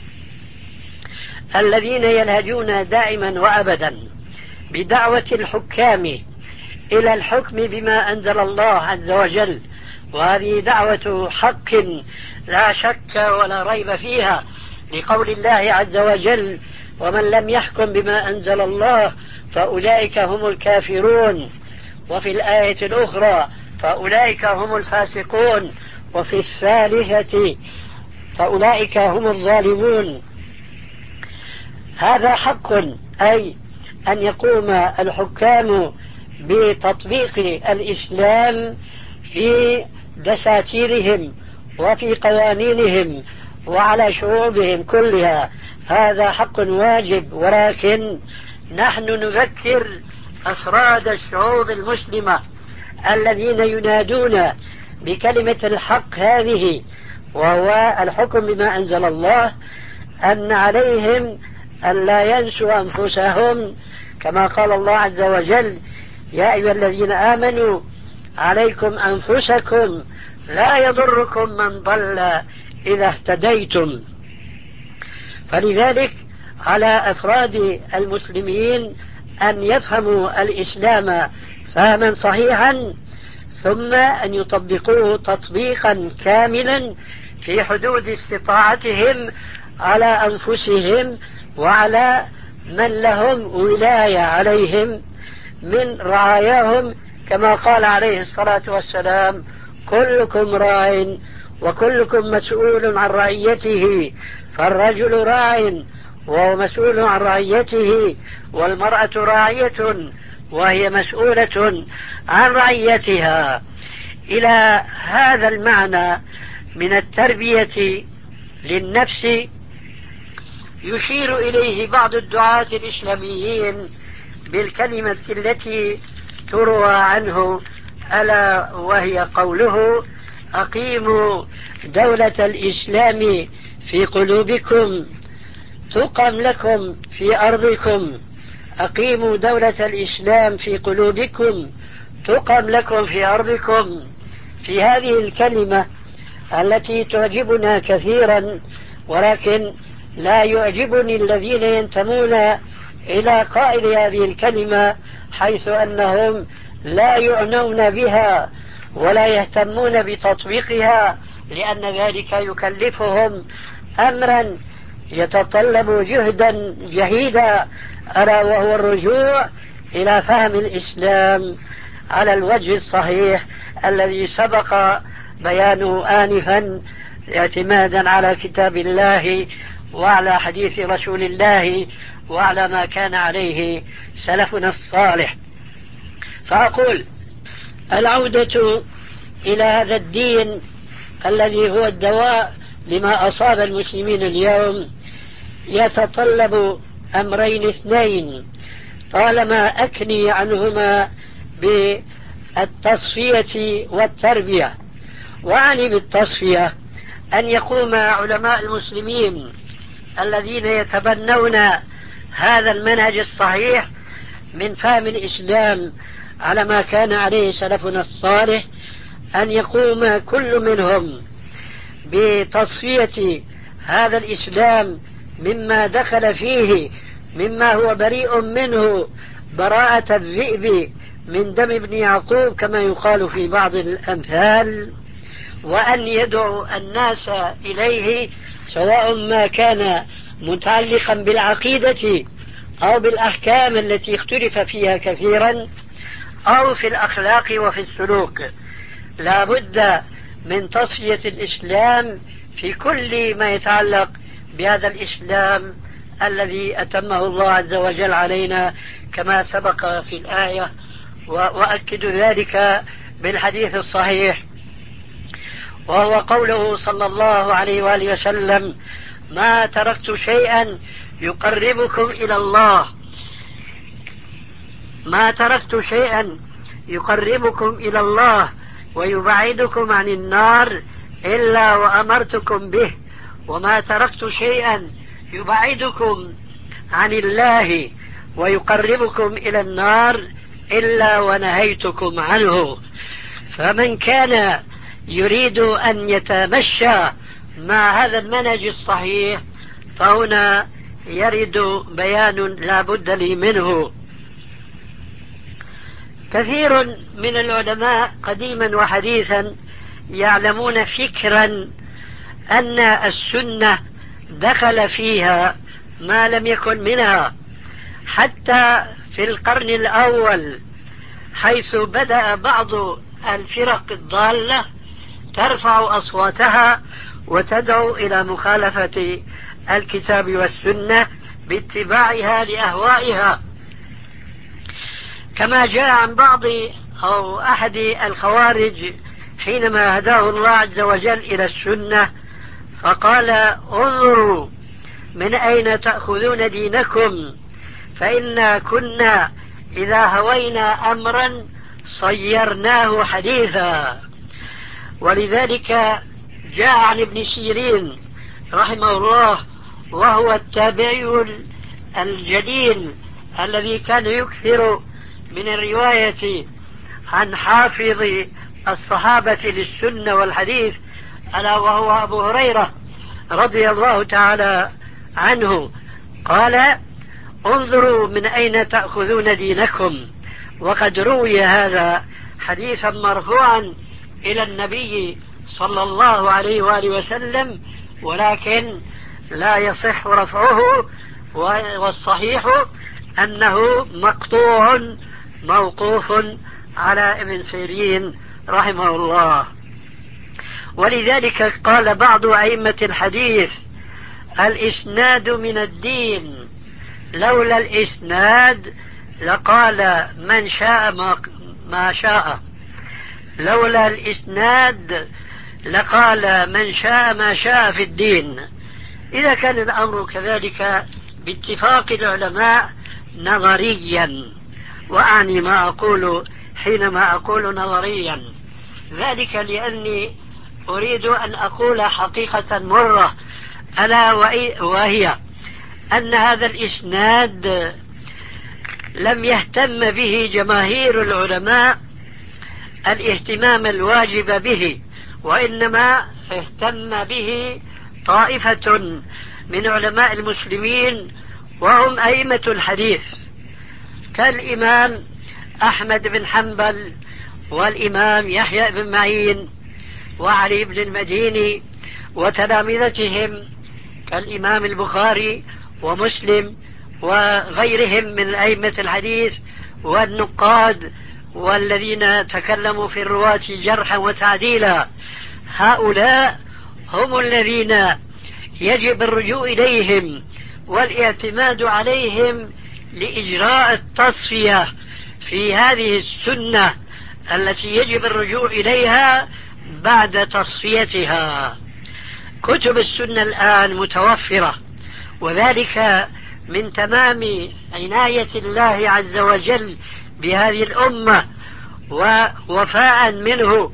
الذين يلهجون دائما وأبدا بدعوة الحكام إلى الحكم بما أنزل الله عز وجل، وهذه دعوة حق لا شك ولا ريب فيها، لقول الله عز وجل: ومن لم يحكم بما أنزل الله فأولئك هم الكافرون. وفي الآية الأخرى: فأولئك هم الفاسقون. وفي الثالثة: فأولئك هم الظالمون. هذا حق، أي أن يقوم الحكام بتطبيق الإسلام في دساتيرهم وفي قوانينهم وعلى شعوبهم كلها، هذا حق واجب. ولكن نحن نذكر أفراد الشعوب المسلمة الذين ينادون بكلمة الحق هذه، وهو الحكم بما أنزل الله، أن عليهم أن لا ينسوا أنفسهم، كما قال الله عز وجل: يا أيها الذين آمنوا عليكم أنفسكم لا يضركم من ضل إذا اهتديتم. فلذلك على أفراد المسلمين أن يفهموا الإسلام فهما صحيحا، ثم أن يطبقوه تطبيقا كاملا في حدود استطاعتهم على أنفسهم وعلى من لهم ولاية عليهم من رعاياهم، كما قال عليه الصلاة والسلام: كلكم راع وكلكم مسؤول عن رعيته، فالرجل راع وهو مسؤول عن رعيته، والمرأة راعية وهي مسؤولة عن رعيتها. إلى هذا المعنى من التربية للنفس يشير إليه بعض الدعاة الإسلاميين بالكلمة التي تروى عنه، ألا وهي قوله: أقيموا دولة الإسلام في قلوبكم تقم لكم في أرضكم. أقيموا دولة الإسلام في قلوبكم تقم لكم في أرضكم. في هذه الكلمة التي تعجبنا كثيرا، ولكن لا يعجبني الذين ينتمون إلى قائل هذه الكلمة، حيث أنهم لا يعنون بها ولا يهتمون بتطبيقها، لأن ذلك يكلفهم أمرا يتطلب جهدا جهيدا، ألا وهو الرجوع إلى فهم الإسلام على الوجه الصحيح الذي سبق بيانه آنفا، اعتمادا على كتاب الله وعلى حديث رسول الله وعلى ما كان عليه سلفنا الصالح. فأقول: العودة إلى هذا الدين الذي هو الدواء لما أصاب المسلمين اليوم يتطلب أمرين اثنين: طالما أكني عنهما بالتصفية والتربية. وأعني بالتصفية أن يقوم علماء المسلمين الذين يتبنون هذا المنهج الصحيح من فهم الإسلام على ما كان عليه سلفنا الصالح، أن يقوم كل منهم بتصفية هذا الإسلام مما دخل فيه مما هو بريء منه براءة الذئب من دم ابن يعقوب كما يقال في بعض الأمثال، وأن يدعو الناس إليه سواء ما كان متعلقا بالعقيدة أو بالأحكام التي اختلف فيها كثيرا أو في الأخلاق وفي السلوك. لا بد من تصفية الإسلام في كل ما يتعلق بهذا الإسلام الذي أتمه الله عز وجل علينا كما سبق في الآية، وأؤكد ذلك بالحديث الصحيح، وهو قوله صلى الله عليه وآله وسلم: ما تركت شيئا يقربكم إلى الله ما تركت شيئا يقربكم إلى الله ويبعدكم عن النار إلا وأمرتكم به، وما تركت شيئا يبعدكم عن الله ويقربكم إلى النار إلا ونهيتكم عنه. فمن كان يريد أن يتمشى مع هذا المنهج الصحيح فهنا يرد بيان لا بد لي منه. كثير من العلماء قديما وحديثا يعلمون فكرا أن السنة دخل فيها ما لم يكن منها، حتى في القرن الأول حيث بدأ بعض الفرق الضالة ترفع أصواتها وتدعو إلى مخالفة الكتاب والسنة باتباعها لأهوائها، كما جاء عن بعض أو أحد الخوارج حينما هداه الله عز وجل إلى السنة فقال: انظروا من أين تأخذون دينكم، فإنا كنا إذا هوينا أمرا صيرناه حديثا. ولذلك جاء عن ابن سيرين رحمه الله، وهو التابعي الجليل الذي كان يكثر من الرواية عن حافظ الصحابة للسنة والحديث، ألا وهو أبو هريرة رضي الله تعالى عنه، قال: انظروا من أين تأخذون دينكم. وقد روي هذا حديثا مرفوعا إلى النبي صلى الله عليه وآله وسلم، ولكن لا يصح رفعه، والصحيح أنه مقطوع موقوف على ابن سيرين رحمه الله. ولذلك قال بعض أئمة الحديث: الإسناد من الدين، لولا الإسناد لقال من شاء ما, ما شاء لولا الإسناد لقال من شاء ما شاء في الدين. إذا كان الأمر كذلك باتفاق العلماء نظريا، وأعني ما أقول حينما أقول نظريا ذلك لأني أريد أن أقول حقيقة مرة، ألا وهي أن هذا الإسناد لم يهتم به جماهير العلماء الاهتمام الواجب به، وإنما اهتم به طائفة من علماء المسلمين وهم أئمة الحديث كالإمام أحمد بن حنبل والإمام يحيى بن معين وعلي بن المديني وتلامذتهم كالإمام البخاري ومسلم وغيرهم من أئمة الحديث والنقاد والذين تكلموا في الرواة جرحا وتعديلا. هؤلاء هم الذين يجب الرجوع إليهم والاعتماد عليهم لإجراء التصفية في هذه السنة التي يجب الرجوع إليها بعد تصفيتها. كتب السنة الآن متوفرة، وذلك من تمام عناية الله عز وجل بهذه الأمة ووفاء منه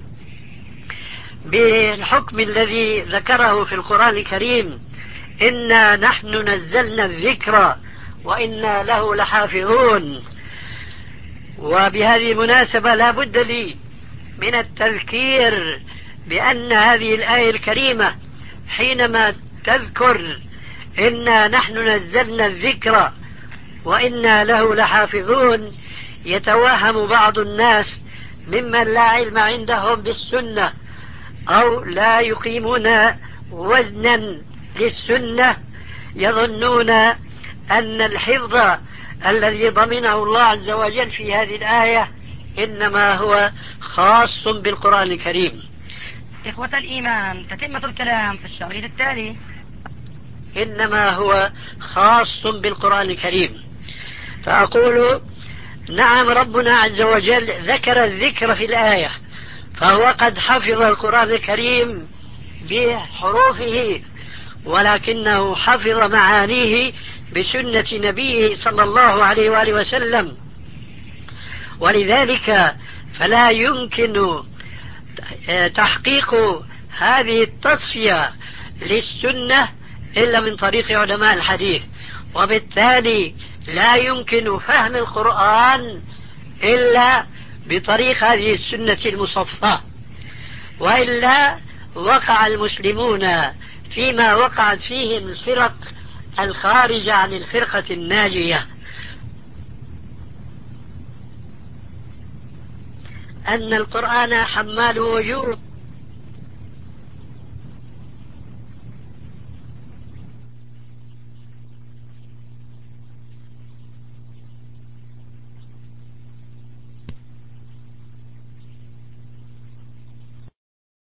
بالحكم الذي ذكره في القرآن الكريم: إنا نحن نزلنا الذكر وإنا له لحافظون. وبهذه المناسبة لا بد لي من التذكير بأن هذه الآية الكريمة حينما تذكر إنا نحن نزلنا الذكر وإنا له لحافظون، يتوهم بعض الناس ممن لا علم عندهم بالسنة أو لا يقيمون وزنا للسنة، يظنون أن الحفظ الذي ضمنه الله عز وجل في هذه الآية إنما هو خاص بالقرآن الكريم. إخوة الإيمان، تتمة الكلام في الشريط التالي. إنما هو خاص بالقرآن الكريم. فأقول نعم، ربنا عز وجل ذكر الذكر في الآية، فهو قد حفظ القرآن الكريم بحروفه، ولكنه حفظ معانيه بسنة نبيه صلى الله عليه وآله وسلم. ولذلك فلا يمكن تحقيق هذه التصفية للسنة إلا من طريق علماء الحديث، وبالتالي لا يمكن فهم القرآن إلا بطريق هذه السنة المصفاة، وإلا وقع المسلمون فيما وقعت فيهم الفرق الخارجة عن الفرقة الناجية، أن القرآن حمال وجوه